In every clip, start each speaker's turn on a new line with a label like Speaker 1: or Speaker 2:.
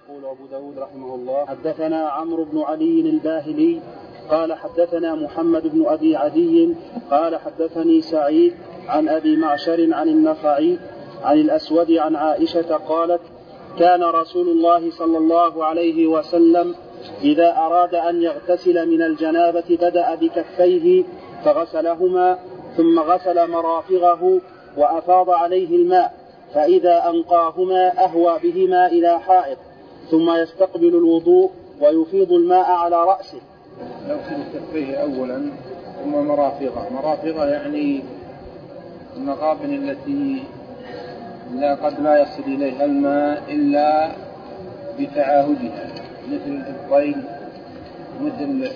Speaker 1: يقول أبو داود رحمه الله: حدثنا عمرو بن علي الباهلي قال حدثنا محمد بن أبي عدي قال حدثني سعيد عن أبي معشر عن النخعي عن الأسود عن عائشة قالت: كان رسول الله صلى الله عليه وسلم إذا أراد أن يغتسل من الجنابة بدأ بكفيه فغسلهما ثم غسل مرافغه وأفاض عليه الماء، فإذا أنقاهما أهوى بهما إلى حائط ثم يستقبل الوضوء ويفيض الماء على رأسه.
Speaker 2: يغسل كفيه أولا ثم مرافغه يعني المغابن التي قد لا يصل إليها الماء إلا بتعاهدها، مثل الإبطين، مثل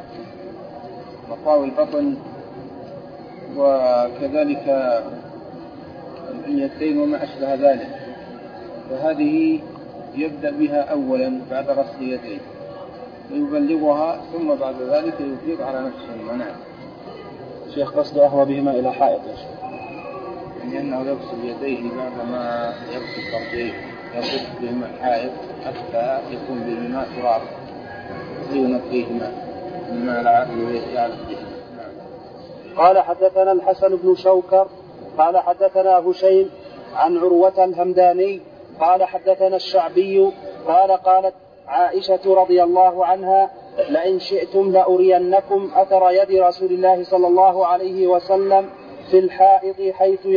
Speaker 2: مطاوي البطن، وكذلك اليدين وما أشبه ذلك، فهذه يبدأ بها أولا بعد غسل يديه ويبلغها، ثم بعد ذلك يفيض على نفسه المناع.
Speaker 1: شيخ قصد أهوى بهما إلى حائط،
Speaker 2: لأنه يغسل يديه بعدما يغسل فرجيه يغسل بهما الحائط حتى يكون بهما تراب لينقيهما مما العقل يعرف به.
Speaker 1: قال حدثنا الحسن بن شوكر قال حدثنا هشيم عن عروة الهمداني قال حدثنا الشعبي قال قالت عائشة رضي الله عنها: لئن شئتم لأرينكم أثر يد رسول الله صلى الله عليه وسلم في الحائط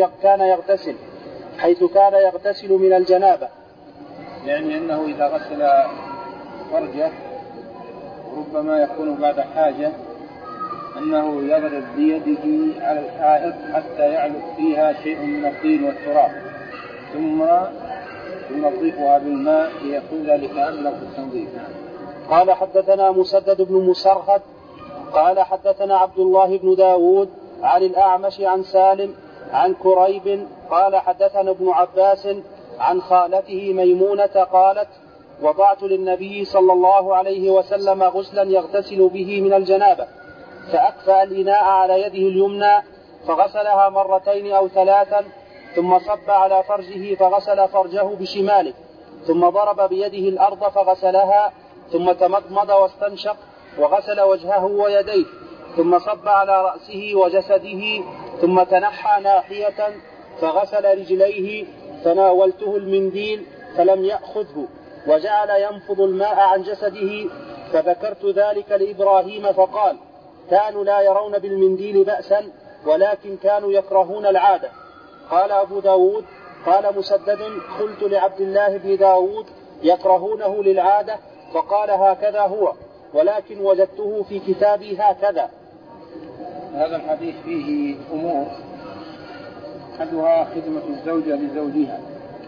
Speaker 1: حيث كان يغتسل من الجنابة.
Speaker 2: يعني أنه إذا غسل فرجه ربما يكون بعد حاجة أنه يضرب بيده على الحائط حتى يعلق فيها شيء من الطين والتراب ثم ينظفها بالماء ليكون ذلك أبلغ في التنظيف.
Speaker 1: قال حدثنا مسدد بن مسرهد قال حدثنا عبد الله بن داود عن الأعمش عن سالم عن كريب قال حدثنا ابن عباس عن خالته ميمونة قالت: وضعت للنبي صلى الله عليه وسلم غسلا يغتسل به من الجنابة، فأكفأ الإناء على يده اليمنى فغسلها مرتين أو ثلاثا، ثم صب على فرجه فغسل فرجه بشماله، ثم ضرب بيده الأرض فغسلها، ثم تمضمض واستنشق وغسل وجهه ويديه، ثم صب على رأسه وجسده، ثم تنحى ناحية فغسل رجليه، فناولته المنديل فلم يأخذه وجعل ينفض الماء عن جسده، فذكرت ذلك لإبراهيم فقال: كانوا لا يرون بالمنديل بأسا ولكن كانوا يكرهون العادة. قال أبو داود قال مسدد: قلت لعبد الله بن داود: يكرهونه للعادة؟ فقال: هكذا هو، ولكن وجدته في كتابي هكذا.
Speaker 2: هذا الحديث فيه أمور، أحدها خدمة الزوجة لزوجها،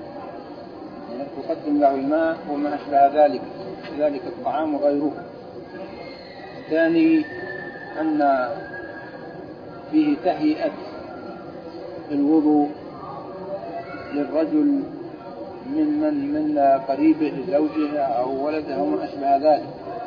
Speaker 2: تقدم له الماء وما أشبه ذلك الطعام وغيره. الثاني أن فيه تهيئة الوضوء للرجل من قريبه زوجها أو ولدها وما أشبه ذلك،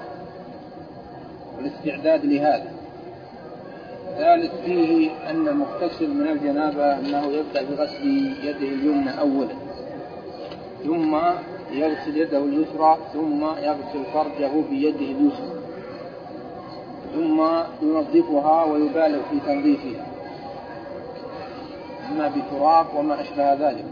Speaker 2: والاستعداد لهذا. ثالث فيه أن المغتسل من الجنابة أنه يبدأ بغسل يده اليمنى أولا، ثم يغسل يده اليسرى، ثم يغسل فرجه بيده اليسرى، ثم ينظفها ويبالغ في تنظيفها إما بتراب وما أشبه ذلك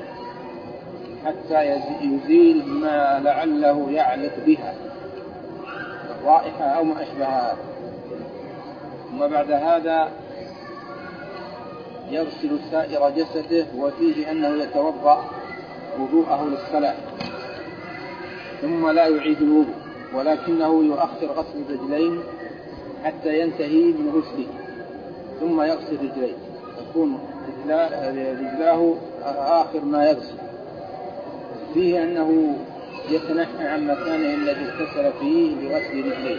Speaker 2: حتى يزيل ما لعله يعلق بها الرائحة أو ما أشبهها. ثم بعد هذا يغسل سائر جسده، وفيه أنه يتوضأ وضوءه للصلاة، ثم لا يعيد الوضوء ولكنه يؤخر غسل الرجلين حتى ينتهي من غسله، ثم يغسل رجليه، تكون رجلاه آخر ما يغسل. فيه أنه يتنحى عن مكانه الذي اغتسل فيه بغسل رجليه،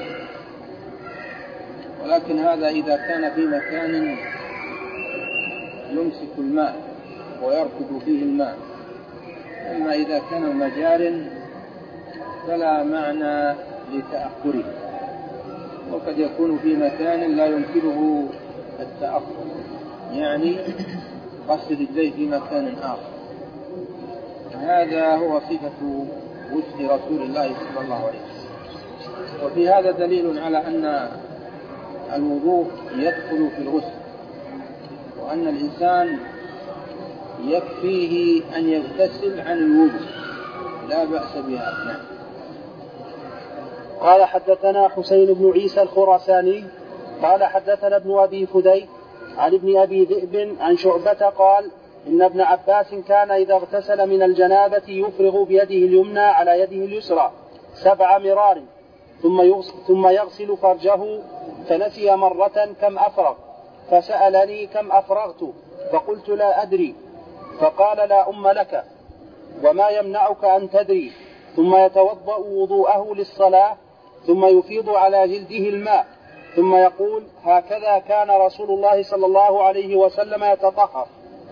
Speaker 2: ولكن هذا إذا كان في مكان يمسك الماء ويركض فيه الماء. أما إذا كان مجار فلا معنى لتأخره، وقد يكون في مكان لا يمكنه التأخر، يعني غسل رجليه في مكان آخر. هذا هو صفة وجه رسول الله صلى الله عليه وسلم. وفي هذا دليل على أن الوضوء يدخل في الغسل، وأن الإنسان يكفيه أن يغتسل عن الوضوء لا بأس بها. نعم.
Speaker 1: قال حدثنا حسين بن عيسى الخراساني قال حدثنا ابن أبي فديك عن ابن أبي ذئب عن شعبة قال إن ابن عباس كان إذا اغتسل من الجنابة يفرغ بيده اليمنى على يده اليسرى 7 مرار ثم يغسل فرجه، فنسي مرة كم أفرغ، فسألني كم أفرغت، فقلت لا أدري، فقال لا أم لك وما يمنعك أن تدري، ثم يتوضأ وضوءه للصلاة ثم يفيض على جلده الماء ثم يقول هكذا كان رسول الله صلى الله عليه وسلم يتطهر.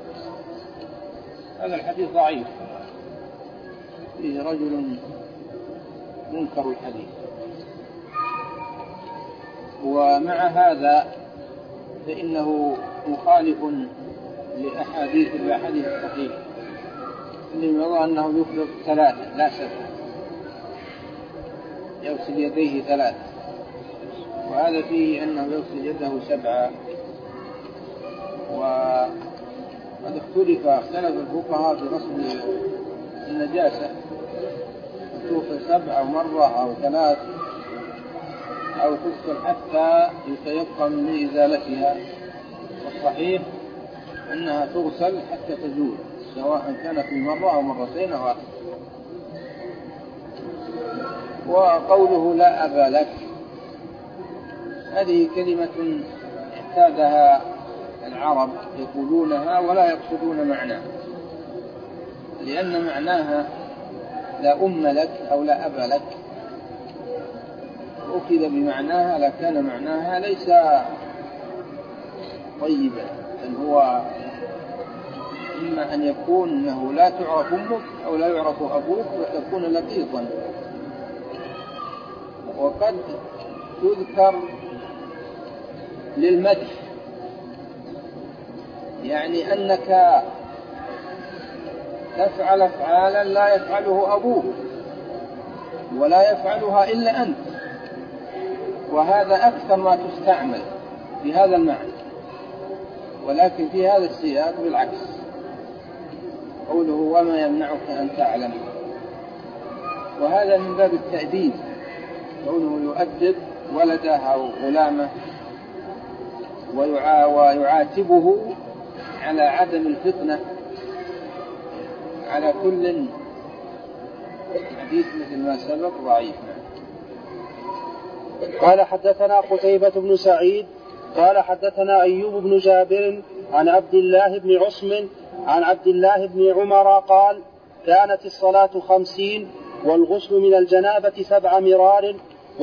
Speaker 2: هذا الحديث ضعيف، فيه رجل منكر الحديث، ومع هذا فإنه مخالف لأحاديث الحديث الصحيح اللي يرى أنه يفرغ 3 لا 7، يغسل يديه 3، وهذا فيه أنه يغسل يده 7. وقد اختلف الفقهاء في غسل النجاسة، تغسل 7 مرة أو 3 أو تغسل حتى يتيقن من إزالتها، والصحيح أنها تغسل حتى تزول، سواء كان في مرة أو مرتين أو أكثر. وقوله لا أبا لك هذه كلمة اعتادها العرب يقولونها ولا يقصدون معناها، لأن معناها لا أم لك أو لا أبا لك أخذ بمعناها، لكان معناها ليس طيبا، بل هو إما أن يكون أنه لا تعرف أمك أو لا يعرف أبوك وتكون لقيطا. وقد تذكر للمدح، يعني أنك تفعل أفعالا لا يفعله أبوك ولا يفعلها إلا أنت، وهذا أكثر ما تستعمل في هذا المعنى. ولكن في هذا السياق بالعكس، قوله وما يمنعك أن تعلم، وهذا من باب التأديب، قوله يؤدب ولده أو غلامه ويعاتبه على عدم الفطنة. على كل حديث مثل ما سبق ضعيف.
Speaker 1: قال حدثنا قتيبة بن سعيد قال حدثنا أيوب بن جابر عن عبد الله بن عصم عن عبد الله بن عمر قال كانت الصلاة 50 والغسل من الجنابة 7 مرار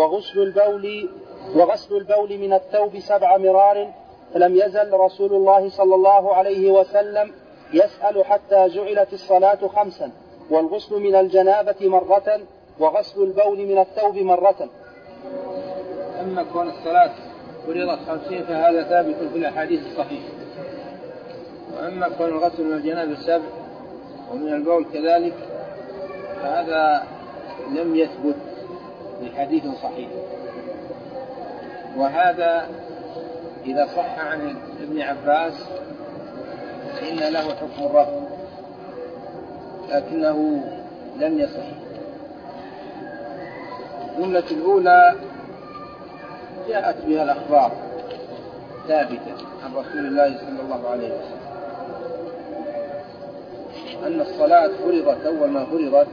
Speaker 1: وغسل البول من الثوب 7 مرار، فلم يزل رسول الله صلى الله عليه وسلم يسأل حتى جعلت الصلاة 5 والغسل من الجنابة مرة وغسل البول من الثوب مرة.
Speaker 2: أما كون الصلاة فريضة 50 فهذا ثابت في الأحاديث الصحيحة، وأما كون الغسل من الجنابة 7 ومن البول كذلك فهذا لم يثبت بحديث صحيح، وهذا إذا صح عن ابن عباس فإن له حكم الرفع، لكنه لم يصح. الجملة الأولى جاءت بها الأخبار ثابتة عن رسول الله صلى الله عليه وسلم أن الصلاة فرضت أول ما فرضت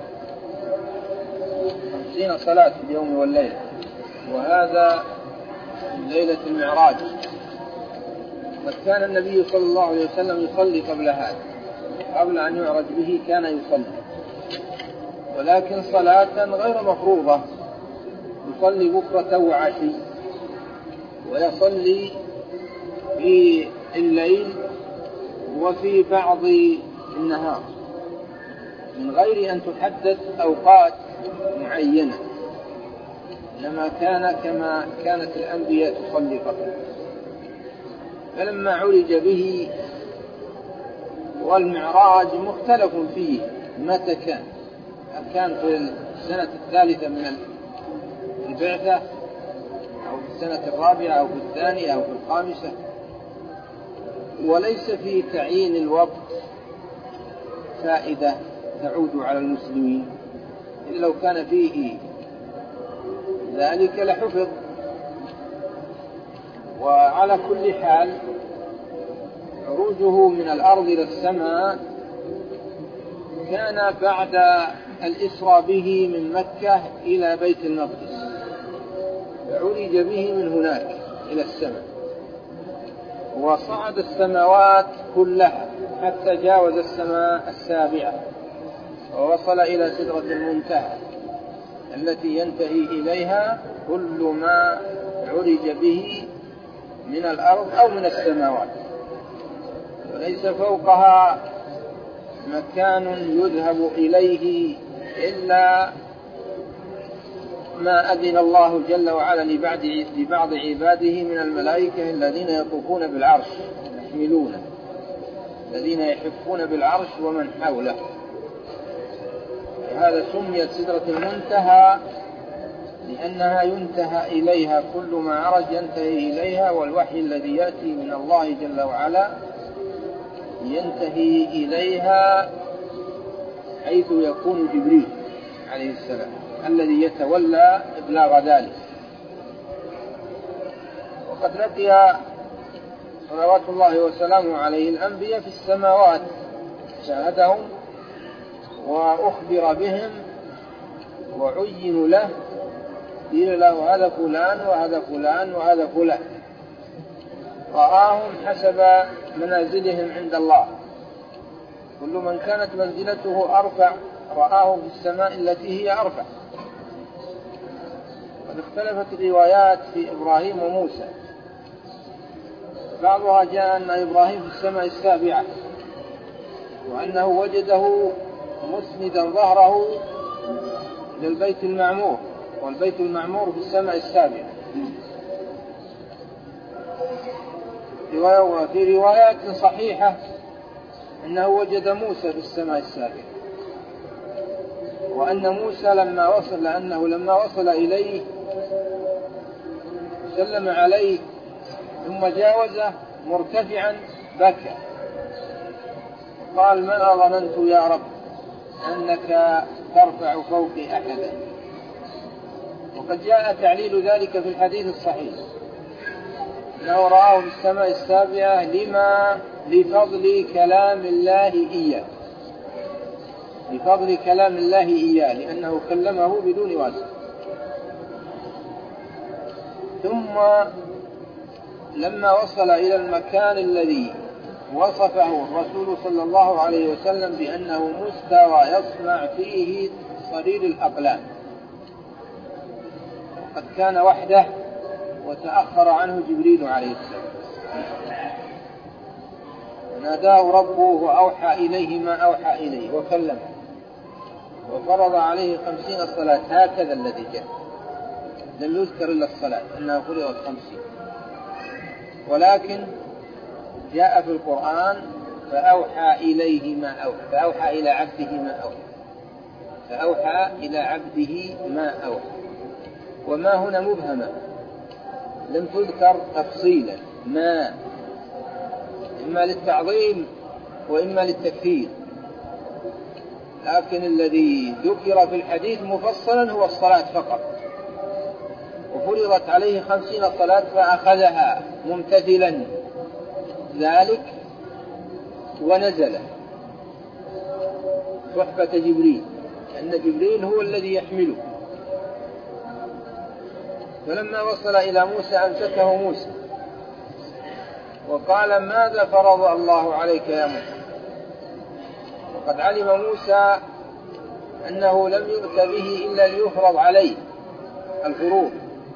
Speaker 2: 50 صلاة في اليوم والليلة، وهذا من ليلة المعراج. قد كان النبي صلى الله عليه وسلم يصلي قبل هذا، قبل أن يعرج به كان يصلي، ولكن صلاة غير مفروضة، يصلي بكرة وعشي، ويصلي في الليل وفي بعض النهار من غير أن تحدد أوقات معينة، لما كان كما كانت الأنبياء تصلي قبل. فلما عرج به والمعراج مختلف فيه متى كان، هل كان في السنة الثالثة من البعثة أو في السنة الرابعة أو في الثانية أو في الخامسة. وليس في تعيين الوقت فائدة تعود على المسلمين، إذ لو كان فيه ذلك لحفظ. وعلى كل حال عروجه من الأرض إلى السماء كان بعد الإسرى به من مكة إلى بيت المقدس، فعرج به من هناك إلى السماء، وصعد السماوات كلها حتى جاوز السماء السابعة ووصل إلى سدرة المنتهى التي ينتهي إليها كل ما عرج به من الأرض أو من السماوات، وليس فوقها مكان يذهب إليه إلا ما أذن الله جل وعلا لبعض عباده من الملائكة الذين يطوفون بالعرش يحملونه، الذين يحفون بالعرش ومن حوله. هذا سميت سدرة المنتهى لأنها ينتهى إليها كل ما عرج ينتهي إليها، والوحي الذي يأتي من الله جل وعلا ينتهي إليها حيث يكون جبريل عليه السلام الذي يتولى إبلاغ ذلك. وقد لقي صلوات الله وسلامه عليه الأنبياء في السماوات، شاهدهم وأخبر بهم وعين له، قيل له هذا فلان وهذا فلان وهذا فلان، رآهم حسب منازلهم عند الله، كل من كانت منزلته أرفع رآه في السماء التي هي أرفع. قد اختلفت الروايات في إبراهيم وموسى، بعضها جاء أن إبراهيم في السماء السابعة وأنه وجده مسندا ظهره للبيت المعمور، والبيت المعمور في السماء السابعة. في روايات صحيحة أنه وجد موسى في السماء السابعة، وأن موسى لما وصل إليه سلم عليه ثم جاوزه مرتفعا بكى، قال ما ظننت يا رب أنك ترفع فوقي أحدا. وقد جاء تعليل ذلك في الحديث الصحيح أنه رآه في السماء السابعة لفضل كلام الله إياه، لفضل كلام الله إياه، لأنه كلمه بدون واسطة. ثم لما وصل إلى المكان الذي وصفه الرسول صلى الله عليه وسلم بأنه مستوى يصنع فيه صرير الأقلام، قد كان وحده وتأخر عنه جبريل عليه السلام، ناداه ربه وأوحى إليه ما أوحى إليه وكلمه وفرض عليه 50 صلاة. هكذا الذي جاء، لم يذكر إلا الصلاة أنها فرضت 50، ولكن جاء في القرآن فأوحى إليه ما أوحى، فأوحى إلى عبده ما أوحى، فأوحى إلى عبده ما أوحى. وما هنا مبهمة لم تذكر تفصيلا، ما إما للتعظيم وإما للتكفير، لكن الذي ذكر في الحديث مفصلا هو الصلاة فقط، وفرضت عليه 50 صلاة فأخذها ممتثلا ذلك ونزل صحبة جبريل، لأن جبريل هو الذي يحمله. فلما وصل إلى موسى أمسكه موسى وقال ماذا فرض الله عليك يا موسى؟ وقد علم موسى أنه لم يؤت به إلا ليفرض عليه الفروض،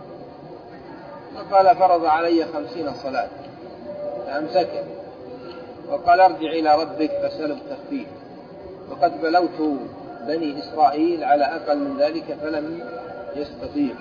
Speaker 2: فقال فرض علي 50 صلاة، فأمسكه وقال ارجع إلى ربك فسأل التخفيف، وقد بلوت بني إسرائيل على أقل من ذلك فلم يستطيع.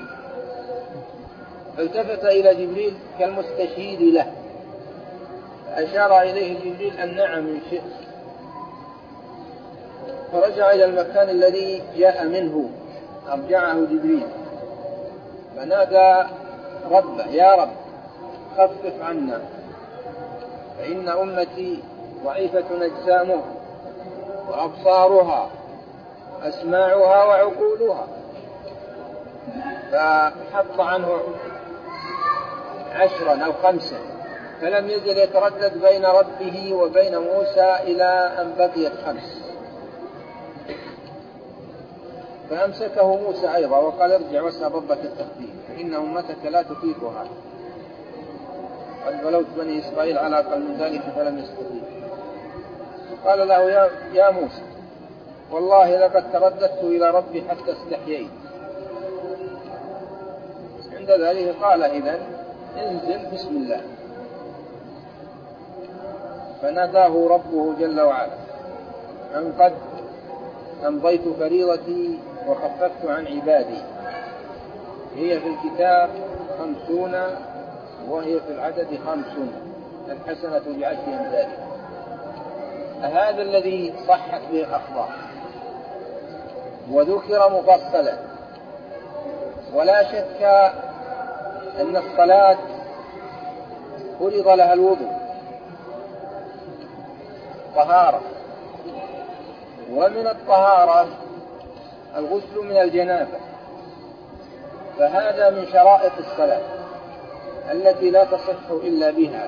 Speaker 2: فالتفت إلى جبريل كالمستشهيد له، أشار إليه جبريل أن نعم إن شئت، فرجع إلى المكان الذي جاء منه أرجعه جبريل فنادى ربه: يا رب خفف عنا فإن أمتي ضعيفة أجسامها وأبصارها أسماعها وعقولها. فحط عنه 10 أو 5 فلم يزل يتردد بين ربه وبين موسى إلى أن بقيت 5 فأمسكه موسى أيضا وقال: ارجع واسأل ربك التخفيف فإن أمتك لا تطيقها، قد بلوت بني إسرائيل على أقل من ذلك فلم يستطيع. قال له: يا موسى والله لقد ترددت إلى ربي حتى استحييت. عند ذلك قال: إذن انزل بسم الله. فناداه ربه جل وعلا أن قد أمضيت فريضتي وخففت عن عبادي، هي في الكتاب 50 وهي في العدد 50، الحسنة ب10 أمثالها. هذا الذي صحت به الأخبار وذكر مفصلا. ولا شك أن الصلاة فرض لها الوضوء طهارة، ومن الطهارة الغسل من الجنابة، فهذا من شرائط الصلاة التي لا تصح إلا بها.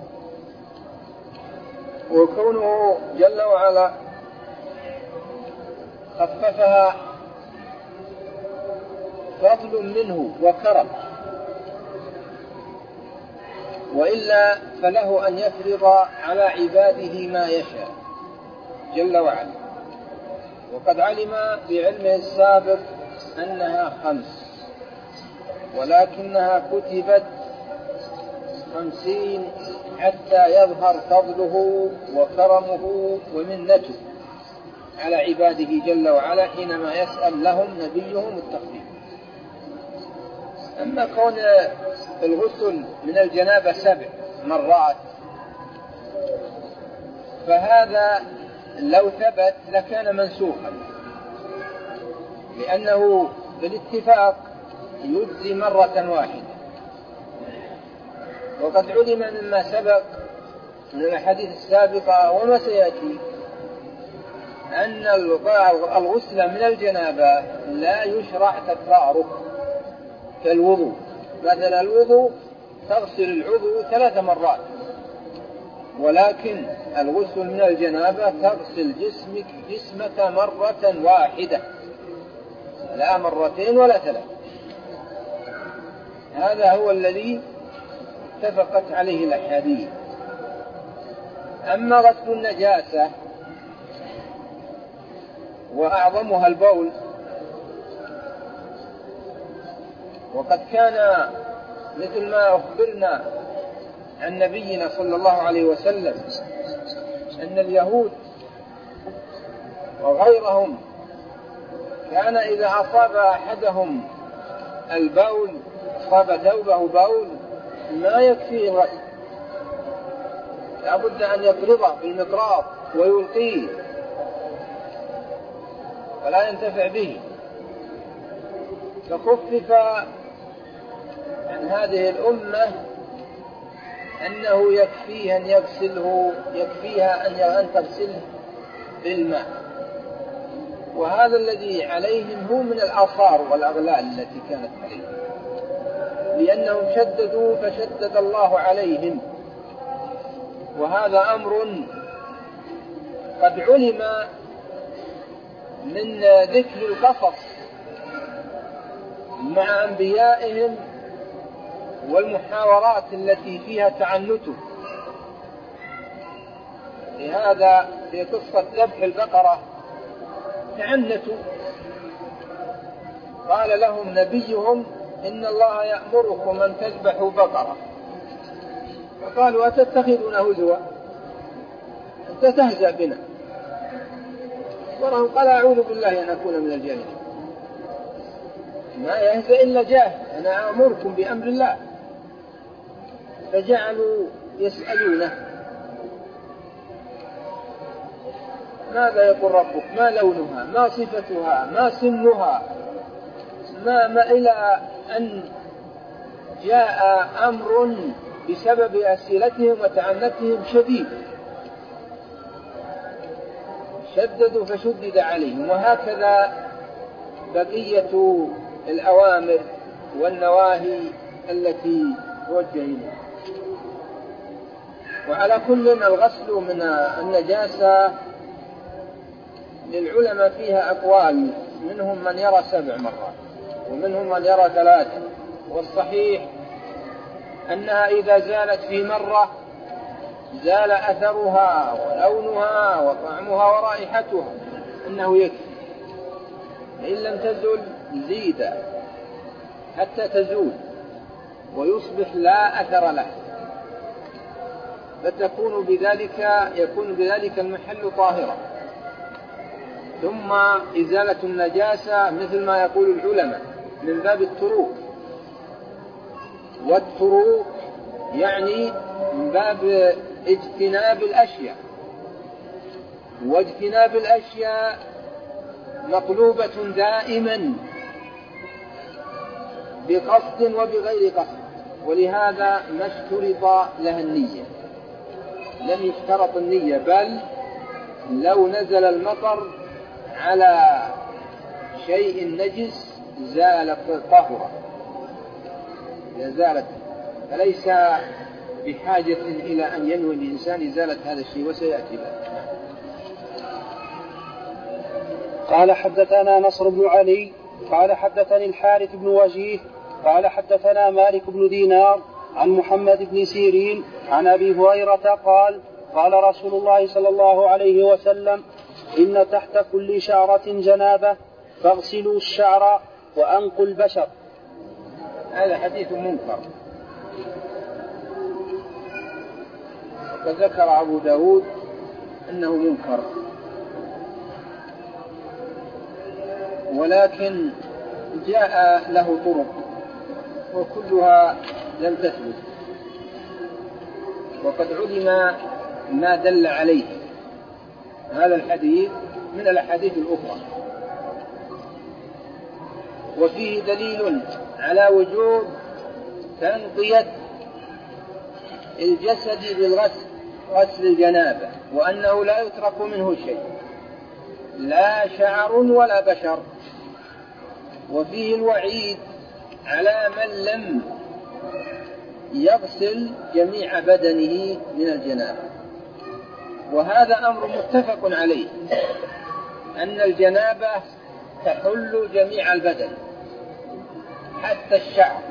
Speaker 2: وكونه جل وعلا خففها فضل منه وكرم، وإلا فله أن يفرض على عباده ما يشاء جل وعلا. وقد علم بعلمه السابق أنها 5 ولكنها كتبت 50 حتى يظهر فضله وكرمه ومنته على عباده جل وعلا حينما يسأل لهم نبيهم التخفيف. أما كون الغسل من الجنابة 7 مرات فهذا لو ثبت لكان منسوخا، لأنه بالاتفاق يجزي مرة واحدة. وقد علم مما سبق من الحديث السابقة وما سيأتي أن الغسل من الجنابة لا يشرع تكراره كالوضوء. مثلا الوضوء تغسل العضو 3 مرات، ولكن الغسل من الجنابة تغسل جسمك مرة واحدة، لا 2 ولا 3. هذا هو الذي اتفقت عليه الأحاديث. أما غسل النجاسة وأعظمها البول، وقد كان مثل ما أخبرنا عن نبينا صلى الله عليه وسلم أن اليهود وغيرهم كان إذا أصاب أحدهم البول، أصاب ثوبه بول، ما يكفيه الغسل، لابد أن يفرضه بالمقراط ويلقيه فلا ينتفع به. فخفف عن هذه الأمة أنه يكفيها أن يغسله، يكفيها أن تغسله بالماء. وهذا الذي عليهم هو من الآثار والأغلال التي كانت عليهم، لأنهم شددوا فشدد الله عليهم. وهذا أمر قد علم من ذكر القصص مع أنبيائهم والمحاورات التي فيها تعنته. لهذا في قصة ذبح البقرة تعنتوا، قال لهم نبيهم: إن الله يأمركم أن تذبحوا بقرة. فقالوا: أتتخذنا هزوا؟ أنت تهزأ بنا. ورهم قال: أعوذ بالله أن أكون من الجاهلين. ما يهزأ إلا جاهل، أنا أمركم بأمر الله. فجعلوا يسألونه: ماذا يقول ربك؟ ما لونها؟ ما صفتها؟ ما سنها؟ ما إلى أن جاء أمر بسبب أسئلتهم وتعنتهم شديد، شددوا فشدد عليهم. وهكذا بقية الأوامر والنواهي التي توجه إليها. وعلى كل الغسل من النجاسة للعلماء فيها أقوال، منهم من يرى 7 مرات ومنهم من يرى 3، والصحيح أنها إذا زالت في مرة زال أثرها ولونها وطعمها ورائحتها، أنه يكفي. إن لم تزل زيد حتى تزول ويصبح لا أثر له، يكون بذلك المحل طاهرا. ثم إزالة النجاسة مثل ما يقول العلماء من باب التروك، والتروك يعني من باب اجتناب الأشياء، واجتناب الأشياء مطلوبة دائما بقصد وبغير قصد، ولهذا ما اشترط لها النية، لم يشترط النية، بل لو نزل المطر على شيء نجس زالت طهرا إذا زالت، فليس بحاجة إلى أن ينوي الإنسان إزالة هذا الشيء، وسيأتي له.
Speaker 1: قال حدثنا نصر بن علي قال حدثني الحارث بن وجيه قال حدثنا مالك بن دينار عن محمد بن سيرين عن أبي هريرة قال قال رسول الله صلى الله عليه وسلم: إن تحت كل شعرة جنابة فاغسلوا الشعر وأنقوا البشر.
Speaker 2: هذا حديث منكر، وقد ذكر أبو داود أنه منكر، ولكن جاء له طرق وكلها لم تثبت، وقد علم ما دل عليه هذا الحديث من الأحاديث الأخرى، وفيه دليل على وجوب تنقية الجسد بالغسل، غسل الجنابة، وأنه لا يترك منه شيء، لا شعر ولا بشر. وفيه الوعيد على من لم يغسل جميع بدنه من الجنابة، وهذا أمر متفق عليه، أن الجنابة تحل جميع البدن حتى الشعر،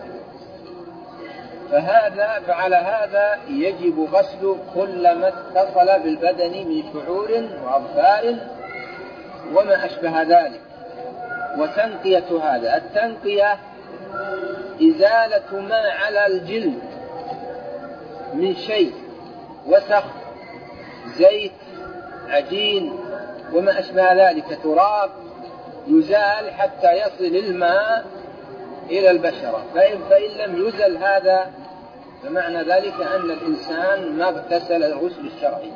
Speaker 2: فعلى هذا يجب غسل كل ما اتصل بالبدن من شعور وأظفار وما أشبه ذلك. وتنقية هذا، التنقية إزالة ما على الجلد من شيء وسخ، زيت، عجين وما أشبه ذلك، تراب، يزال حتى يصل الماء إلى البشرة. فإن لم يزل هذا فمعنى ذلك أن الإنسان ما اغتسل الغسل الشرعي.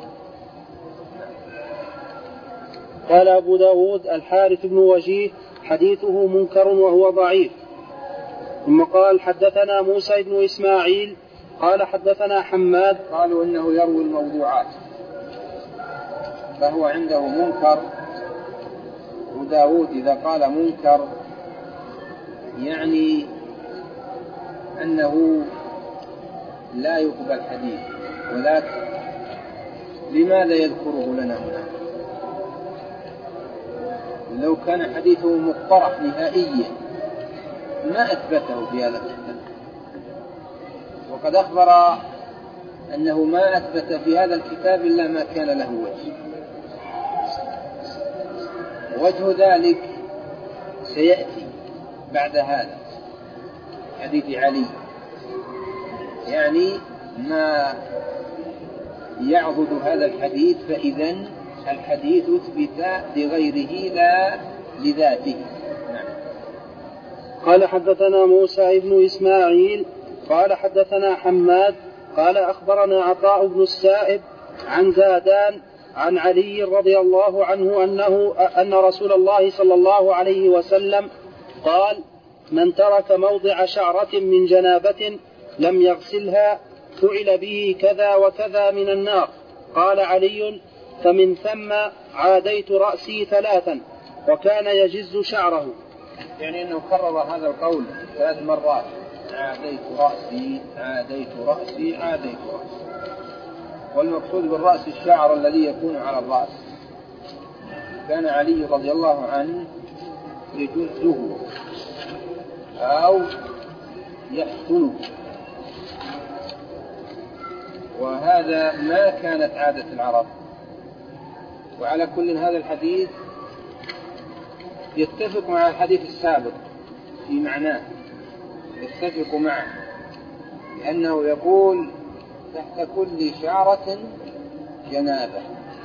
Speaker 1: قال أبو داود: الحارث بن وجيه حديثه منكر وهو ضعيف. ثم قال: حدثنا موسى بن إسماعيل قال حدثنا حماد.
Speaker 2: قالوا إنه يروي الموضوعات، فهو عنده منكر. وداود إذا قال منكر يعني أنه لا يقبل حديث، ولكن لماذا يذكره لنا هنا؟ لو كان حديثه مقترح نهائيا ما أثبته في هذا الكتاب، وقد أخبر أنه ما أثبت في هذا الكتاب إلا ما كان له وجه ذلك سيأتي بعد هذا حديث علي، يعني ما يعضد هذا الحديث، فإذن الحديث اثبت لغيره لا لذاته.
Speaker 1: قال: حدثنا موسى بن إسماعيل قال حدثنا حماد قال أخبرنا عطاء بن السائب عن زادان عن علي رضي الله عنه أن رسول الله صلى الله عليه وسلم قال: من ترك موضع شعرة من جنابة لم يغسلها فعل به كذا وكذا من النار. قال علي: فمن ثم عاديت رأسي 3. وكان يجز شعره.
Speaker 2: يعني أنه كرر هذا القول 3 مرات: عاديت رأسي عاديت رأسي عاديت رأسي. والمقصود بالرأس الشعر الذي يكون على الرأس. كان علي رضي الله عنه يجزه أو يحسنه، وهذا ما كانت عادة العرب. وعلى كل هذا الحديث يتفق مع الحديث السابق في معناه، يتفق معه، لأنه يقول: تحت كل شعرة جنابة،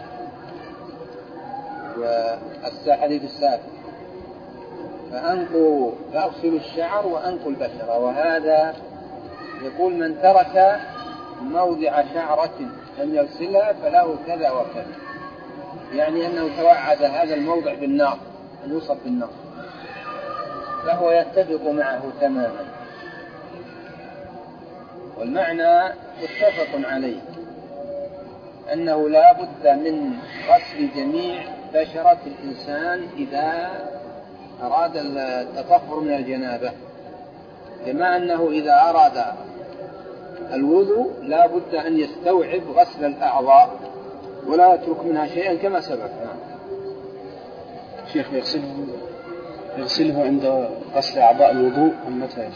Speaker 2: والحديث السابق فأغسل الشعر وأنقوا البشرة. وهذا يقول: من ترك موضع شعرة لم يغسلها فله كذا وكذا، يعني أنه توعد هذا الموضع بالنار، أن يوصف بالنار، فهو يتفق معه تماما. والمعنى متفق عليه، أنه لا بد من غسل جميع بشرة الإنسان إذا أراد التطهر من الجنابة، كما أنه إذا أراد الوضوء لا بد أن يستوعب غسل الأعضاء ولا يترك منها شيئا كما سبق.
Speaker 1: شيخ، يغسله عند غسل أعضاء الوضوء أم متى؟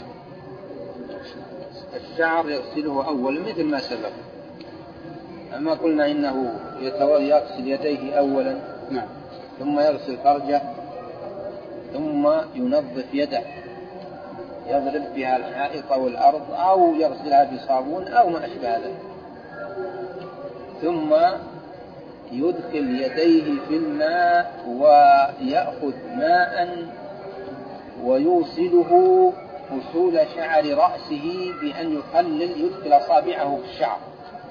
Speaker 2: الشعر يغسله أولا مثل ما سبق، أما قلنا إنه يغسل يديه أولا،
Speaker 1: نعم،
Speaker 2: ثم يغسل فرجه، ثم ينظف يده يضرب بها الحائط أو الأرض أو يغسلها بصابون أو ما أشبه ذلك، ثم يدخل يديه في الماء ويأخذ ماء ويوصله وصول شعر رأسه بأن يدخل أصابعه في الشعر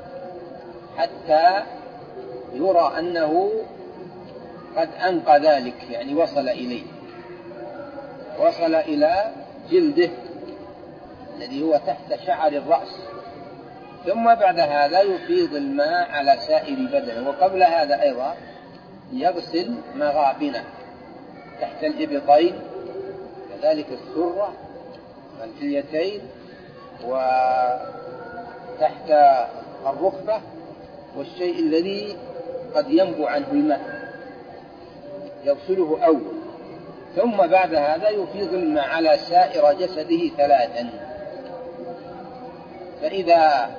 Speaker 2: حتى يرى أنه قد أنقى ذلك، يعني وصل إليه، وصل إلى جلده الذي هو تحت شعر الرأس. ثم بعد هذا يفيض الماء على سائر بدنه. وقبل هذا أيضا يغسل مغابنه تحت الإبطين، كذلك السرة والكليتين وتحت الركبة والشيء الذي قد ينبع عنه الماء يغسله أول، ثم بعد هذا يفيض الماء على سائر جسده 3. فإذا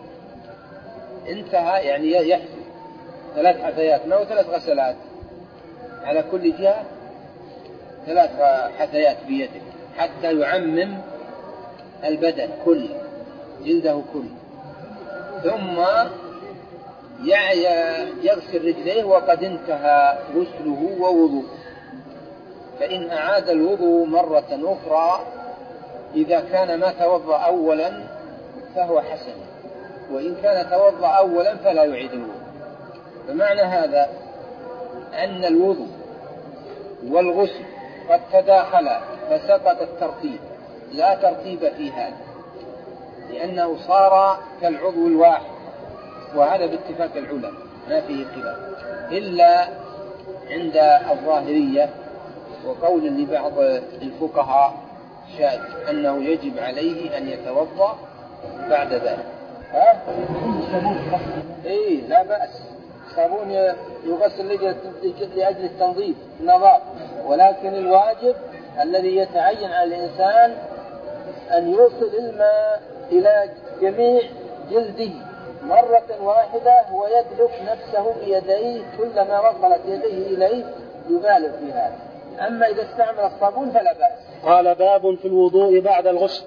Speaker 2: انتهى يعني يحسب 3 حثيات، ما هو 3 غسلات على كل جهة، 3 حثيات بيده حتى يعمم البدن كله، جلده كله. ثم يغسل رجليه وقد انتهى غسله ووضوء. فإن أعاد الوضوء مرة أخرى إذا كان ما توضأ أولا فهو حسن، وإن كان توضأ أولا فلا يعيد الوضوء. فمعنى هذا أن الوضوء والغسل قد تداخلا فسقط الترتيب، لا ترتيب في هذا، لأنه صار كالعضو الواحد، وهذا باتفاق العلماء ما فيه خلاف، إلا عند الظاهرية وقول لبعض الفقهاء شاذ أنه يجب عليه أن يتوضأ بعد ذلك. لا بأس، الصابون يغسل لأجل التنظيف النظافة، ولكن الواجب الذي يتعين على الإنسان أن يوصل الماء إلى جميع جلده مرة واحدة ويدلك نفسه بيديه، كلما وصلت يديه إليه يبالغ في هذا. أما إذا استعمل الصابون فلا بأس.
Speaker 1: قال: باب في الوضوء بعد الغسل.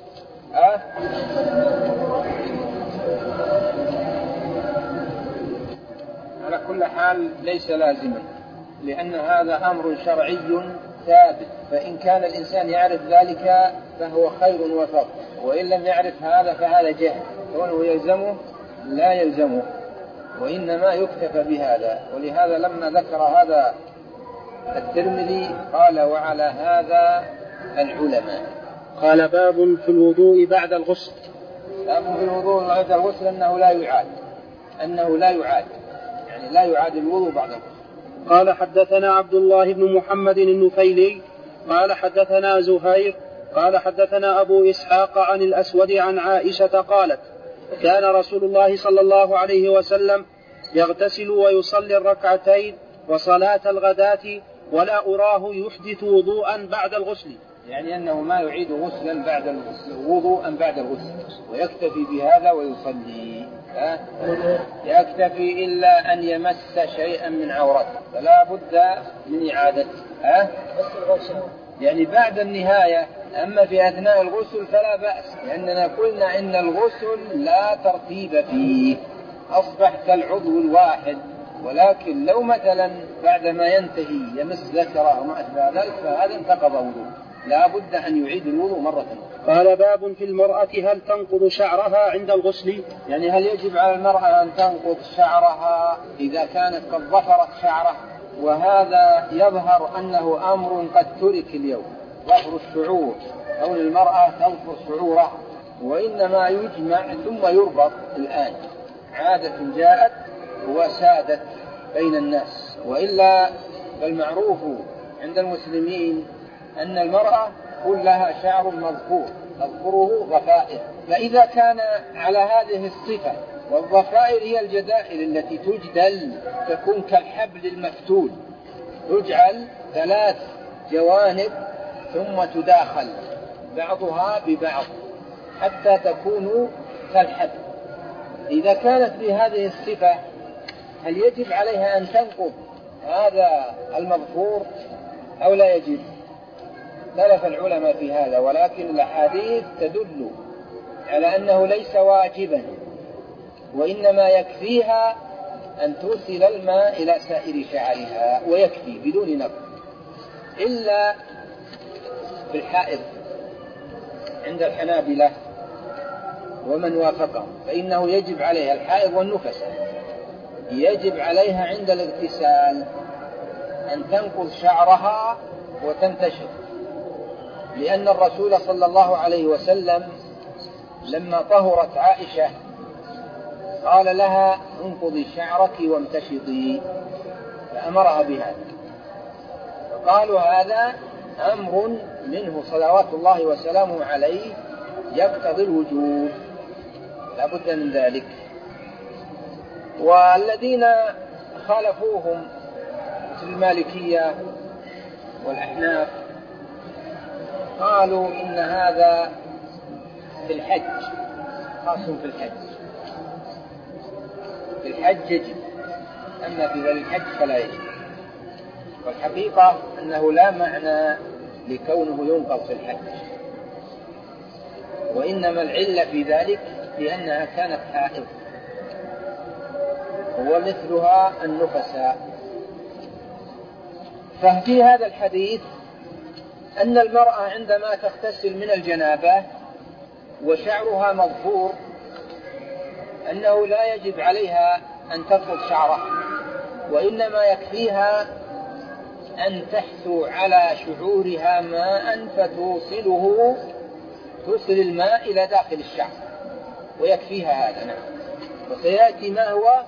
Speaker 2: على كل حال ليس لازما، لأن هذا أمر شرعي ثابت، فإن كان الإنسان يعرف ذلك فهو خير وفضل، وإن لم يعرف هذا فهذا جهل، كونه يلزمه لا يلزمه، وإنما يكتفى بهذا. ولهذا لما ذكر هذا الترمذي قال: وعلى هذا العلماء،
Speaker 1: قال باب في الوضوء بعد الغسل.
Speaker 2: باب في الوضوء بعد الغسل أنه لا يعاد يعني لا يعاد الوضوء بعد الغسل.
Speaker 1: قال حدثنا عبد الله بن محمد النفيلي قال حدثنا زهير قال حدثنا أبو إسحاق عن الأسود عن عائشة قالت كان رسول الله صلى الله عليه وسلم يغتسل ويصلي الركعتين وصلاة الغداة ولا أراه يحدث وضوءا بعد الغسل،
Speaker 2: يعني أنه ما يعيد غسلا بعد الغسل وضوءا بعد الغسل ويكتفي بهذا ويصلي، يكتفي إلا أن يمس شيئا من عورته فلا بد من إعادته، يعني بعد النهاية. أما في أثناء الغسل فلا بأس، لأننا قلنا إن الغسل لا ترتيب فيه، أصبح كالعضو الواحد. ولكن لو مثلا بعدما ينتهي يمس ذكره وما أشبه ذلك فهذا انتقض وضوء، لا بد أن يعيد الوضوء مرة أخرى.
Speaker 1: قال باب في المرأة هل تنقض شعرها عند الغسل،
Speaker 2: يعني هل يجب على المرأة أن تنقض شعرها إذا كانت قد ظفرت شعره؟ وهذا يظهر أنه أمر قد ترك اليوم، ظفر الشعور، أو المرأة تظفر شعورها، وإنما يجمع ثم يربط الآن، عادة جاءت وسادت بين الناس. وإلا فالمعروف عند المسلمين أن المرأة كلها شعر مظفور تظفره ضفائر، فإذا كان على هذه الصفة، والضفائر هي الجدائل التي تجدل تكون كالحبل المفتول، تجعل 3 جوانب ثم تداخل بعضها ببعض حتى تكون كالحبل. إذا كانت بهذه الصفة هل يجب عليها أن تنقض هذا المظفور أو لا يجب؟ اختلف العلماء في هذا، ولكن الأحاديث تدل على أنه ليس واجبا، وإنما يكفيها أن توصل الماء إلى سائر شعرها ويكفي بدون نقض، إلا في الحائض عند الحنابلة ومن وافقهم، فإنه يجب عليها الحائض والنفس، يجب عليها عند الاغتسال أن تنقض شعرها وتنتشر، لأن الرسول صلى الله عليه وسلم لما طهرت عائشة قال لها انقضي شعرك وامتشطي، فأمرها بهذا، فقالوا هذا أمر منه صلوات الله وسلامه عليه يقتضي الوجوب، لا بد من ذلك. والذين خالفوهم مثل المالكية والأحناف قالوا إن هذا في الحج، خاص في الحج، في الحج يجب، أما في غير الحج فلا يجب. والحقيقة أنه لا معنى لكونه ينقض في الحج، وإنما العلة في ذلك لأنها كانت حائض، ومثلها النفساء. ففي هذا الحديث أن المرأة عندما تغتسل من الجنابة وشعرها مظفور أنه لا يجب عليها أن تفرض شعرها، وإنما يكفيها أن تحثو على شعورها ماء فتوصل الماء إلى داخل الشعر ويكفيها هذا. نعم. وسيأتي ما هو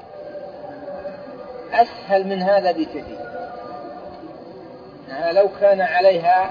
Speaker 2: أسهل من هذا بكثير. لو كان عليها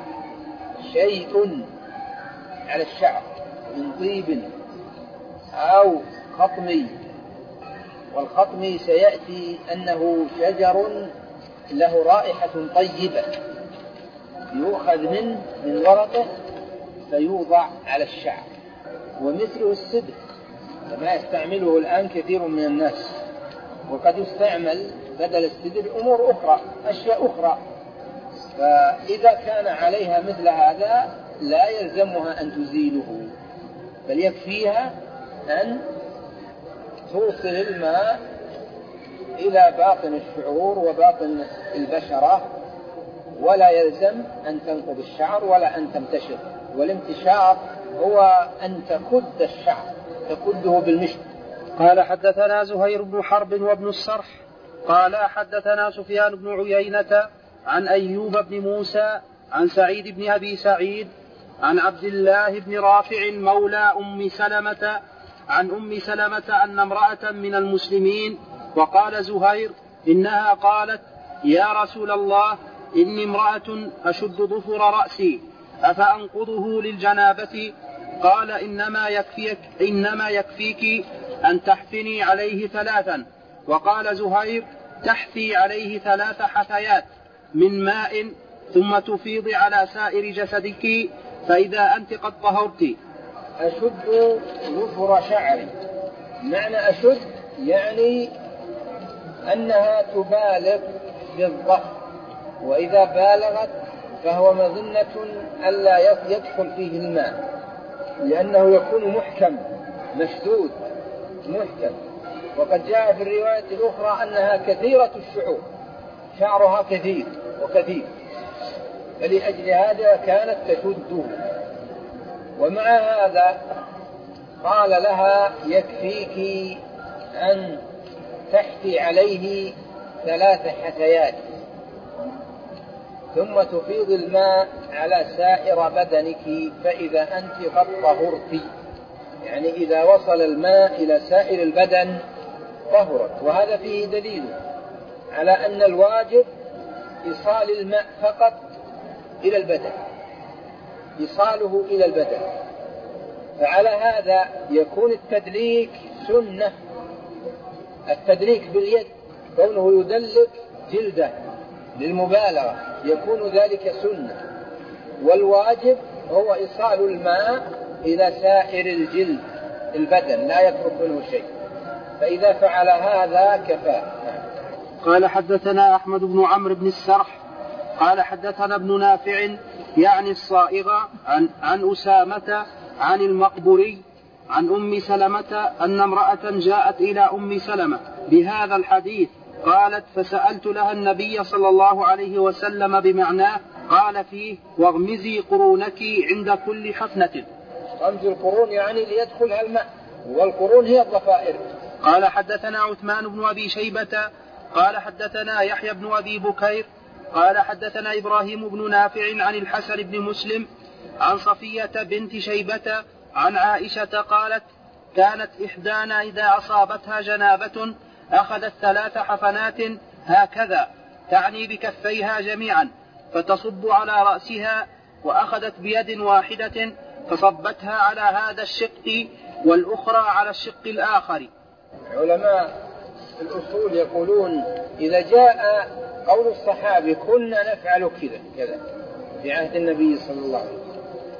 Speaker 2: شيء على الشعر من طيب أو خطمي، والخطمي سيأتي أنه شجر له رائحة طيبة يؤخذ من ورقه فيوضع على الشعر، ومثله السدر كما يستعمله الآن كثير من الناس، وقد يستعمل بدل السدر أمور أخرى، أشياء أخرى. فإذا كان عليها مثل هذا لا يلزمها أن تزيله، بل يكفيها أن توصل الماء إلى باطن الشعور وباطن البشرة، ولا يلزم أن تنقض الشعر ولا أن تمتشط. والامتشاط هو أن تكد الشعر، تكده بالمشط.
Speaker 1: قال حدثنا زهير بن حرب وابن الصرح قال حدثنا سفيان بن عيينة عن أيوب بن موسى عن سعيد بن أبي سعيد عن عبد الله بن رافع مولى أم سلمة عن أم سلمة أن امرأة من المسلمين وقال زهير إنها قالت يا رسول الله إني امرأة أشد ظفر رأسي أفأنقضه للجنابة؟ قال إنما يكفيك أن تحثني عليه 3. وقال زهير تحثي عليه 3 حثيات من ماء ثم تفيض على سائر جسدك فإذا أنت قد طهرت.
Speaker 2: أشد ظفر شعري، معنى أشد يعني أنها تبالغ بالظفر، وإذا بالغت فهو مظنة ألا يدخل فيه الماء لأنه يكون محكم مشدود محكم. وقد جاء في الرواية الأخرى أنها كثيرة الشعور، شعرها كثير وكثير، فلأجل هذا كانت تشده. ومع هذا قال لها يكفيك أن تحثي عليه 3 حثيات ثم تفيض الماء على سائر بدنك فإذا أنت قد طهرت، يعني إذا وصل الماء إلى سائر البدن طهرت. وهذا فيه دليل على أن الواجب إيصال الماء فقط إلى البدن، إيصاله إلى البدن. فعلى هذا يكون التدليك سنة، التدليك باليد كونه يدلك جلده للمبالغة يكون ذلك سنة، والواجب هو إيصال الماء إلى سائر الجلد البدن لا يترك منه شيء، فإذا فعل هذا كفى.
Speaker 1: قال حدثنا أحمد بن عمرو بن السرح قال حدثنا ابن نافع يعني الصائغة عن أسامة عن المقبري عن أم سلمة أن امرأة جاءت إلى أم سلمة بهذا الحديث قالت فسألت لها النبي صلى الله عليه وسلم بمعناه قال فيه واغمزي قرونك عند كل حفنة.
Speaker 2: غمز القرون يعني ليدخلها الماء، والقرون هي الضفائر.
Speaker 1: قال حدثنا عثمان بن أبي شيبة قال حدثنا يحيى بن أبي بكير قال حدثنا إبراهيم بن نافع عن الحسن بن مسلم عن صفية بنت شيبة عن عائشة قالت كانت إحدانا إذا أصابتها جنابة أخذت 3 حفنات هكذا تعني بكفيها جميعا فتصب على رأسها وأخذت بيد واحدة فصبتها على هذا الشق والأخرى على الشق الآخر.
Speaker 2: علماء الأصول يقولون إذا جاء قول الصحابي كنا نفعل كذا في عهد النبي صلى الله عليه وسلم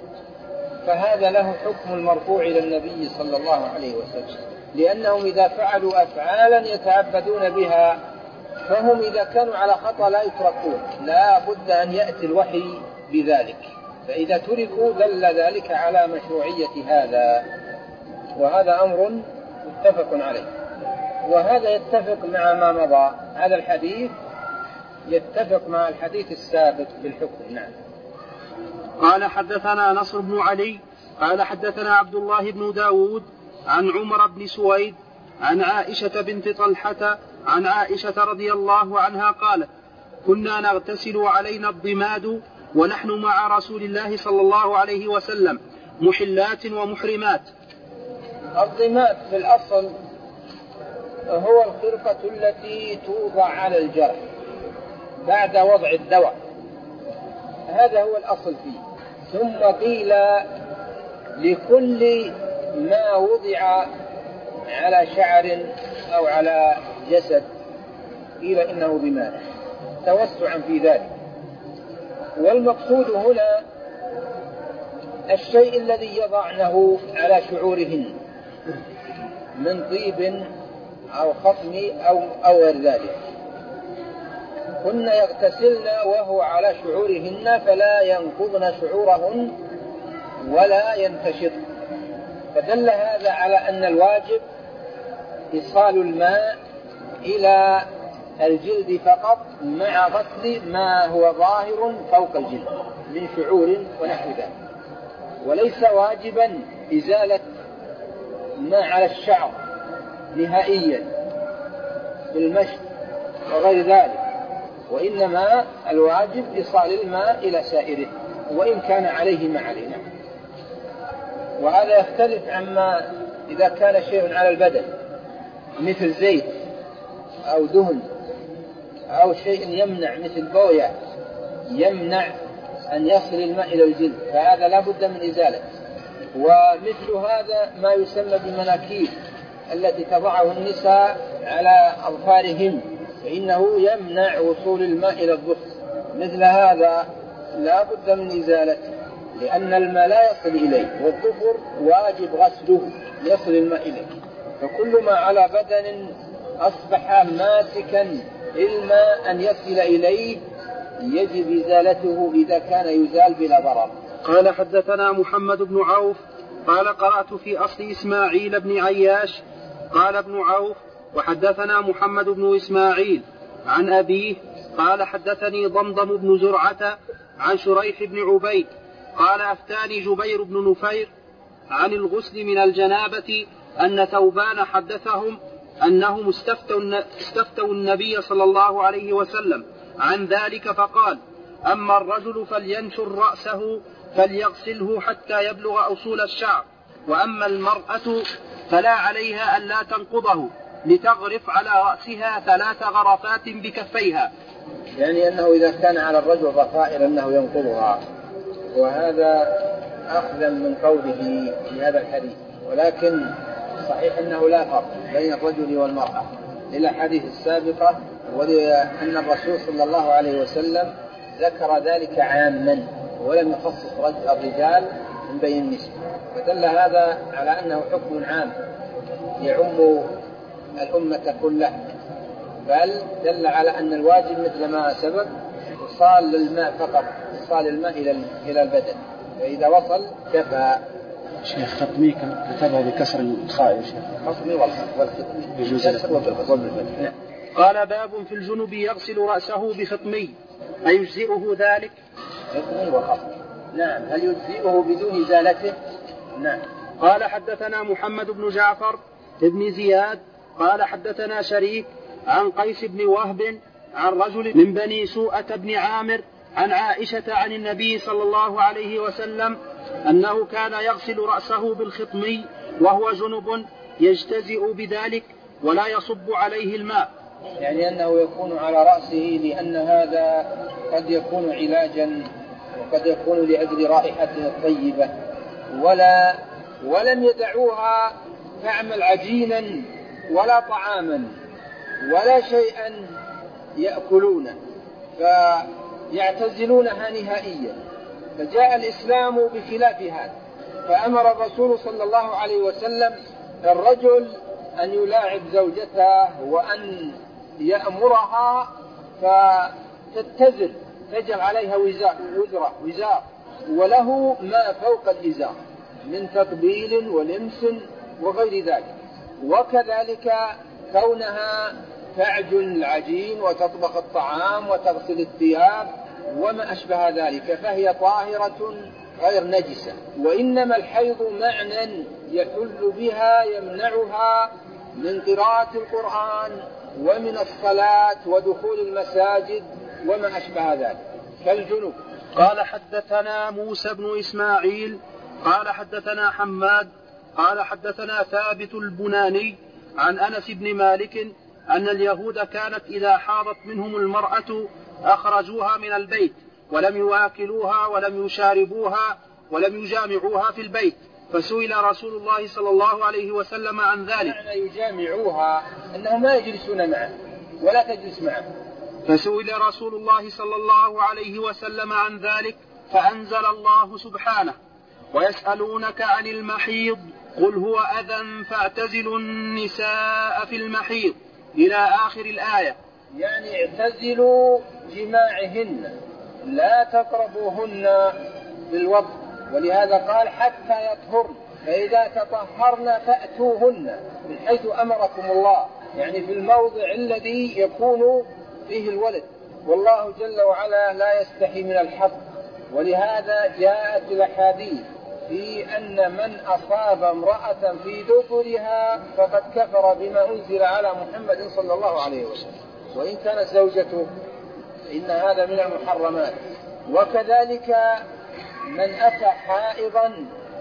Speaker 2: فهذا له حكم المرفوع إلى النبي صلى الله عليه وسلم، لأنهم إذا فعلوا أفعالا يتعبدون بها فهم إذا كانوا على خطأ لا يتركون، لا بد أن يأتي الوحي بذلك، فإذا تركوا دل ذلك على مشروعية هذا، وهذا أمر متفق عليه. وهذا يتفق مع ما مضى، هذا الحديث يتفق مع الحديث السابق بالحكم. نعم.
Speaker 1: قال حدثنا نصر بن علي قال حدثنا عبد الله بن داود عن عمر بن سويد عن عائشة بنت طلحة عن عائشة رضي الله عنها قالت كنا نغتسل علينا الضماد ونحن مع رسول الله صلى الله عليه وسلم محلات ومحرمات.
Speaker 2: الضماد في الأصل هو الخرقة التي توضع على الجرح بعد وضع الدواء، هذا هو الأصل فيه. ثم قيل لكل ما وضع على شعر أو على جسد قيل إنه ضماد توسعا في ذلك. والمقصود هنا الشيء الذي يضعنه على شعورهن من طيب أو خصم أو غير ذلك، كن يغتسلن وهو على شعورهن فلا ينقضن شعورهن ولا ينتشط، فدل هذا على أن الواجب إيصال الماء إلى الجلد فقط مع غسل ما هو ظاهر فوق الجلد من شعور ونحو ذلك، وليس واجبا إزالة ما على الشعر نهائيا بالمشط وغير ذلك، وإنما الواجب إيصال الماء إلى سائره وإن كان عليه ما علينا. وهذا يختلف عما إذا كان شيء على البدن مثل زيت أو دهن أو شيء يمنع مثل بوية يمنع أن يصل الماء إلى الجلد، فهذا لا بد من إزالة. ومثل هذا ما يسمى بالمناكير التي تضعه النساء على أظفارهن، فإنه يمنع وصول الماء إلى الظفر، مثل هذا لا بد من إزالته لأن الماء لا يصل إليه، والظفر واجب غسله ليصل الماء إليه. فكل ما على بدن أصبح ماسكا الماء أن يصل إليه يجب إزالته إذا كان يزال بلا ضرر.
Speaker 1: قال حدثنا محمد بن عوف قال قرأت في أصل إسماعيل بن عياش قال ابن عوف وحدثنا محمد بن إسماعيل عن أبيه قال حدثني ضمضم بن زرعة عن شريح بن عبيد قال أفتاني جبير بن نفير عن الغسل من الجنابة أن ثوبان حدثهم أنهم استفتوا النبي صلى الله عليه وسلم عن ذلك فقال أما الرجل فلينشر رأسه فليغسله حتى يبلغ أصول الشعر، وأما المرأة فلا عليها أن لا تنقضه لتغرف على رأسها 3 غرفات بكفيها.
Speaker 2: يعني أنه إذا كان على الرجل ضفائر أنه ينقضها، وهذا أخذا من قوله في هذا الحديث، ولكن صحيح أنه لا فرق بين الرجل والمرأة للأحاديث السابقة، ولأن الرسول صلى الله عليه وسلم ذكر ذلك عاما ولم يخصص الرجال من بين النساء، فدل هذا على أنه حكم عام يعم الأمة كلها، بل دل على أن الواجب مثل ما سبق وصال للماء فقط، وصال الماء إلى البدن، فإذا وصل كفى.
Speaker 1: شيخ خطمي كتبه بكسر الخاء يا شيخ.
Speaker 2: خطمي والختمي بكسر وبالفتح.
Speaker 1: قال باب في الجنب يغسل رأسه بخطمي أيجزئه ذلك؟
Speaker 2: خطمي وخطمي، نعم. هل يجزئه بدون إزالته؟ نعم.
Speaker 1: قال حدثنا محمد بن جعفر بن زياد قال حدثنا شريك عن قيس بن وهب عن رجل من بني سوءة بن عامر عن عائشة عن النبي صلى الله عليه وسلم أنه كان يغسل رأسه بالخطمي وهو جنب يجتزئ بذلك ولا يصب عليه الماء.
Speaker 2: يعني أنه يكون على رأسه لأن هذا قد يكون علاجا وقد يكون لأجل رائحته الطيبة، ولم يدعوها تعمل عجينا ولا طعاما ولا شيئا يأكلونه، فيعتزلونها نهائيا. فجاء الإسلام بخلاف هذا، فأمر الرسول صلى الله عليه وسلم الرجل أن يلاعب زوجته وأن يأمرها فتتزل، تجعل عليها وزار وله ما فوق الإزار من تقبيل ولمس وغير ذلك، وكذلك كونها تعجن العجين وتطبخ الطعام وتغسل الثياب وما أشبه ذلك، فهي طاهرة غير نجسة. وإنما الحيض معنى يحل بها يمنعها من قراءة القرآن ومن الصلاة ودخول المساجد وما أشبه ذلك كالجنوب.
Speaker 1: قال حدثنا موسى بن إسماعيل قال حدثنا حماد قال حدثنا ثابت البناني عن أنس بن مالك أن اليهود كانت إذا حاضت منهم المرأة أخرجوها من البيت ولم يواكلوها ولم يشاربوها ولم يجامعوها في البيت، فسئل رسول الله صلى الله عليه وسلم عن ذلك.
Speaker 2: معنى يجامعوها أنهم ما يجلسون معه ولا تجلس معه.
Speaker 1: فسئل رسول الله صلى الله عليه وسلم عن ذلك فأنزل الله سبحانه ويسألونك عن المحيض قل هو أذى فاعتزلوا النساء في المحيض إلى آخر الآية.
Speaker 2: يعني اعتزلوا جماعهن لا تقربوهن بالوضع، ولهذا قال حتى يطهرن، فإذا تطهرن فأتوهن من حيث أمركم الله، يعني في الموضع الذي يكون فيه الولد، والله جل وعلا لا يستحي من الحق. ولهذا جاءت الأحاديث في أن من أصاب امرأة في دبرها فقد كفر بما أنزل على محمد صلى الله عليه وسلم، وإن كانت زوجته إن هذا من المحرمات. وكذلك من أتى حائضا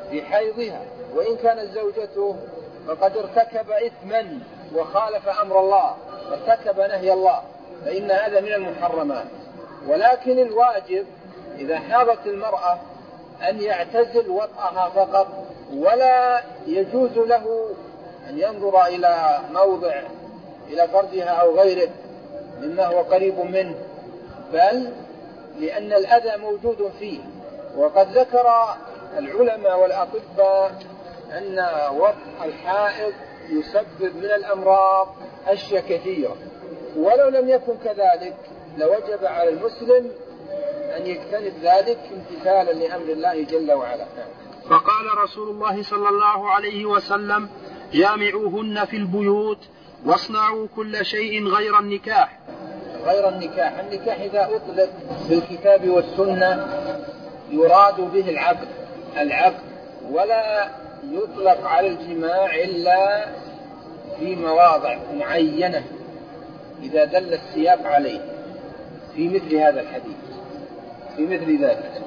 Speaker 2: في حيضها، وإن كانت زوجته فقد ارتكب إثما وخالف أمر الله، ارتكب نهي الله، فإن هذا من المحرمات. ولكن الواجب إذا حاضت المرأة أن يعتزل وطئها فقط، ولا يجوز له أن ينظر إلى موضع إلى فرجها أو غيره مما هو قريب منه، بل لأن الأذى موجود فيه. وقد ذكر العلماء والأطباء أن وطء الحائض يسبب من الأمراض أشياء كثيرة، ولو لم يكن كذلك لوجب على المسلم أن يجتنب ذلك امتثالا لأمر الله جل وعلا.
Speaker 1: فقال رسول الله صلى الله عليه وسلم: جامعوهن في البيوت واصنعوا كل شيء غير النكاح.
Speaker 2: غير النكاح، النكاح إذا أطلق في الكتاب والسنة يراد به العقد، ولا يطلق على الجماع إلا في مواضع معينة إذا دل السياق عليه، في مثل هذا الحديث، في مثل ذلك.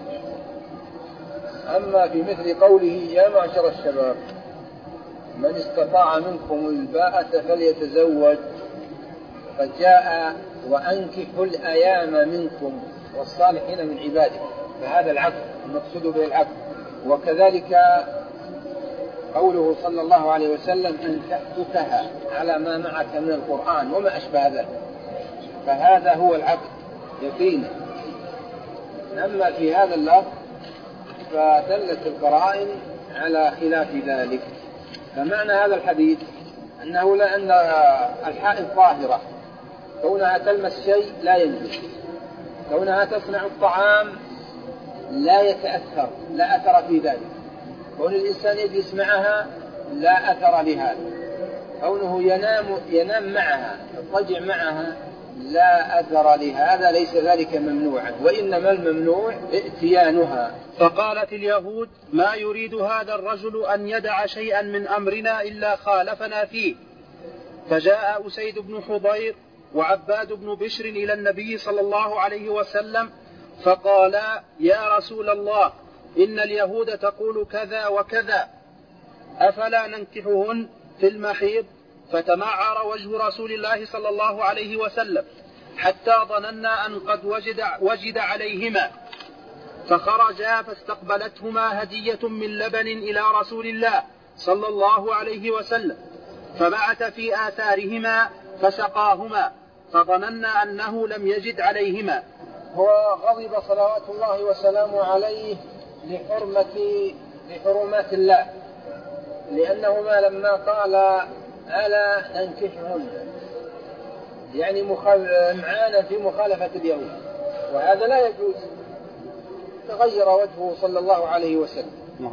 Speaker 2: أما في مثل قوله: يا معشر الشباب من استطاع منكم الباءة فليتزوج، فجاء وأنكحوا الأيام منكم والصالحين من عبادكم، فهذا العقد المقصود به العقد. وكذلك قوله صلى الله عليه وسلم: أنكحتكها على ما معك من القرآن وما أشبه ذلك، فهذا هو العقد يقينا. أما في هذا اللفظ فدلت القرائن على خلاف ذلك. فمعنى هذا الحديث أنه لأن الحائض طاهرة، كونها تلمس شيء لا ينجس، كونها تصنع الطعام لا يتأثر، لا أثر في ذلك، كون الإنسان يجلس معها لا أثر لهذا، كونه ينام معها يضطجع معها لا أثر لهذا، ليس ذلك ممنوعا، وإنما الممنوع ائتيانها.
Speaker 1: فقالت اليهود: ما يريد هذا الرجل أن يدع شيئا من أمرنا إلا خالفنا فيه. فجاء أسيد بن حضير وعباد بن بشر إلى النبي صلى الله عليه وسلم فقالا: يا رسول الله، إن اليهود تقول كذا وكذا، أفلا ننكحهن في المحيض؟ فتمعر وجه رسول الله صلى الله عليه وسلم حتى ظننا أن قد وجد عليهما، فخرجا فاستقبلتهما هدية من لبن إلى رسول الله صلى الله عليه وسلم، فبعث في آثارهما فسقاهما، فظننا أنه لم يجد عليهما.
Speaker 2: هو غضب صلوات الله وسلامه عليه لحرمات الله، لأنهما لما قال: ألا ننكحهن، يعني معانا في مخالفة اليهود، وهذا لا يجوز. تغير وجهه صلى الله عليه وسلم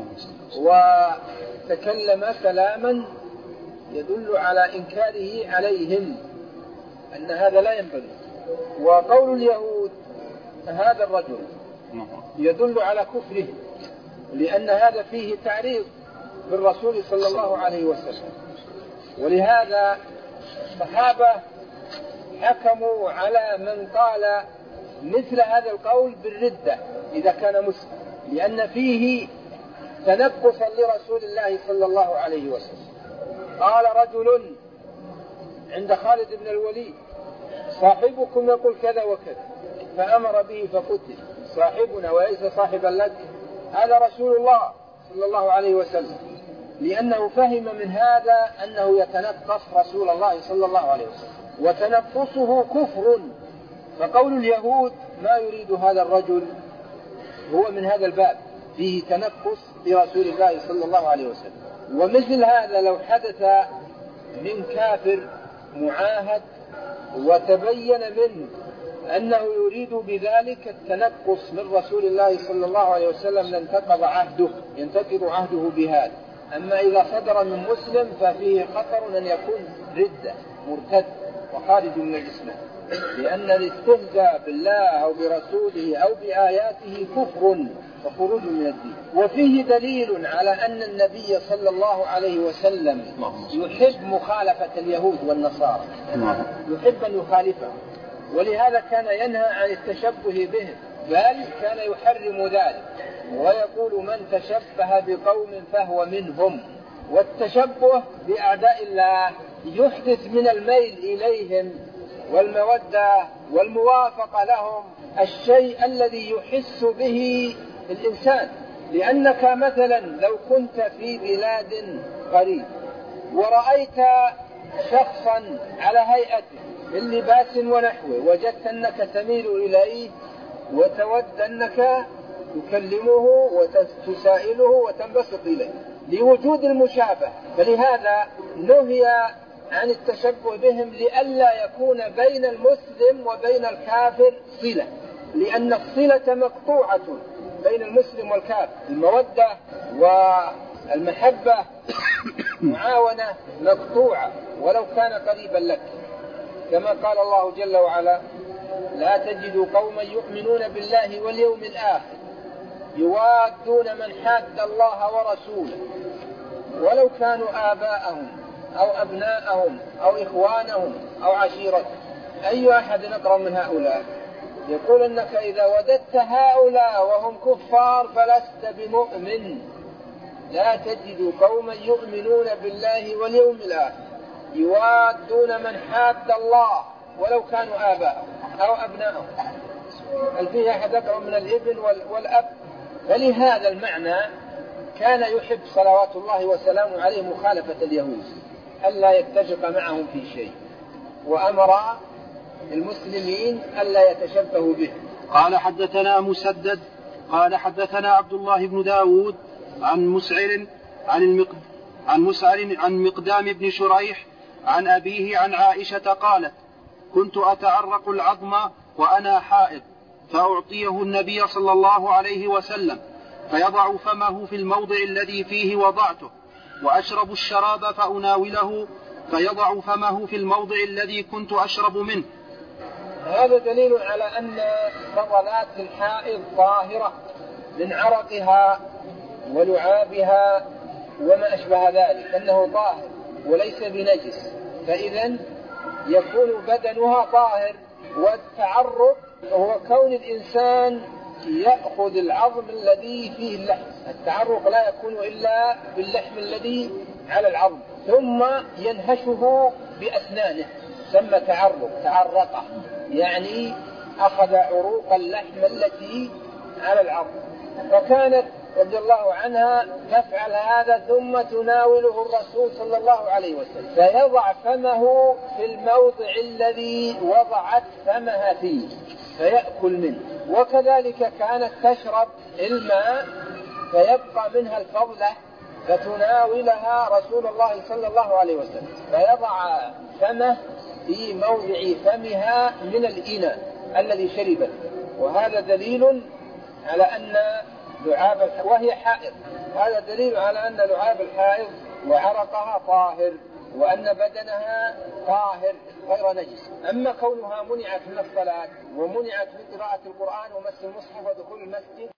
Speaker 2: وتكلم كلاما يدل على إنكاره عليهم، أن هذا لا ينبغي. وقول اليهود هذا الرجل يدل على كفره، لأن هذا فيه تعريض بالرسول صلى الله عليه وسلم. ولهذا الصحابة حكموا على من قال مثل هذا القول بالردة إذا كان مسلم، لأن فيه تنقصا لرسول الله صلى الله عليه وسلم. قال رجل عند خالد بن الوليد: صاحبكم يقول كذا وكذا، فأمر به فقتل. صاحبنا وليس صاحبا لك، هذا رسول الله صلى الله عليه وسلم، لأنه فهم من هذا أنه يتنقص رسول الله صلى الله عليه وسلم، وتنقصه كفر. فقول اليهود ما يريد هذا الرجل هو من هذا الباب، فيه تنقص لرسول الله صلى الله عليه وسلم. ومثل هذا لو حدث من كافر معاهد وتبين منه أنه يريد بذلك التنقص من رسول الله صلى الله عليه وسلم ينتقض عهده بهذا. أما إذا صدر من مسلم ففيه خطر أن يكون ردة مرتد وخارج من الإسلام، لأن الاستهزاء بالله أو برسوله أو بآياته كفر وخروج من الدين. وفيه دليل على أن النبي صلى الله عليه وسلم يحب مخالفة اليهود والنصارى، يحب أن يخالفهم، ولهذا كان ينهى عن التشبه بهم بل كان يحرم ذلك ويقول من تشبه بقوم فهو منهم. والتشبه بأعداء الله يحدث من الميل إليهم والمودة والموافقة لهم الشيء الذي يحس به الإنسان. لأنك مثلا لو كنت في بلاد قريب ورأيت شخصا على هيئته من لباس ونحوه وجدت أنك تميل إليه وتود أنك تكلمه وتسائله وتنبسط إليه لوجود المشابهة. فلهذا نهي عن التشبه بهم لئلا يكون بين المسلم وبين الكافر صلة، لأن الصلة مقطوعة بين المسلم والكافر. المودة والمحبة معاونة مقطوعة ولو كان قريبا لك، كما قال الله جل وعلا: لا تجد قوما يؤمنون بالله واليوم الآخر يوادون من حاد الله ورسوله ولو كانوا آباءهم أو أبناءهم أو إخوانهم أو عشيرتهم. أي أحد أقرب من هؤلاء؟ يقول أنك إذا وددت هؤلاء وهم كفار فلست بمؤمن. لا تجد قوما يؤمنون بالله واليوم الآخر يوادون من حاد الله ولو كانوا آباءهم أو أبناءهم. هل فيه أحد أقرب من الابن والأب؟ فلهذا المعنى كان يحب صلوات الله وسلامه عليه مخالفة اليهود ألا يتفق معهم في شيء، وأمر المسلمين ألا يتشبهوا به.
Speaker 1: قال حدثنا مسدد قال حدثنا عبد الله بن داود عن مسعر عن مقدام بن شريح عن أبيه عن عائشة قالت: كنت أتعرق العظم وأنا حائض فأعطيه النبي صلى الله عليه وسلم فيضع فمه في الموضع الذي فيه وضعته، وأشرب الشراب فأناوله فيضع فمه في الموضع الذي كنت أشرب منه.
Speaker 2: هذا دليل على أن فضلات الحائض طاهرة من عرقها ولعابها وما أشبه ذلك، أنه طاهر وليس بنجس، فإذا يكون بدنها طاهر. والتعرق هو كون الإنسان يأخذ العظم الذي فيه اللحم. التعرق لا يكون إلا باللحم الذي على العظم ثم ينهشه بأسنانه، ثم تعرقه يعني أخذ عروق اللحم التي على العظم. فكانت رضي الله عنها تفعل هذا ثم تناوله الرسول صلى الله عليه وسلم فيضع فمه في الموضع الذي وضعت فمها فيه فيأكل منه. وكذلك كانت تشرب الماء فيبقى منها الفضلة فتناولها رسول الله صلى الله عليه وسلم فيضع فمه في موضع فمها من الإناء الذي شربت. وهذا دليل على أن لعاب وهي حائض، هذا دليل على أن لعاب الحائض وعرقها طاهر وأن بدنها طاهر غير نجس. أما كونها منعت من الصلاة ومنعت من قراءة القرآن ومس المصحف ودخول المسجد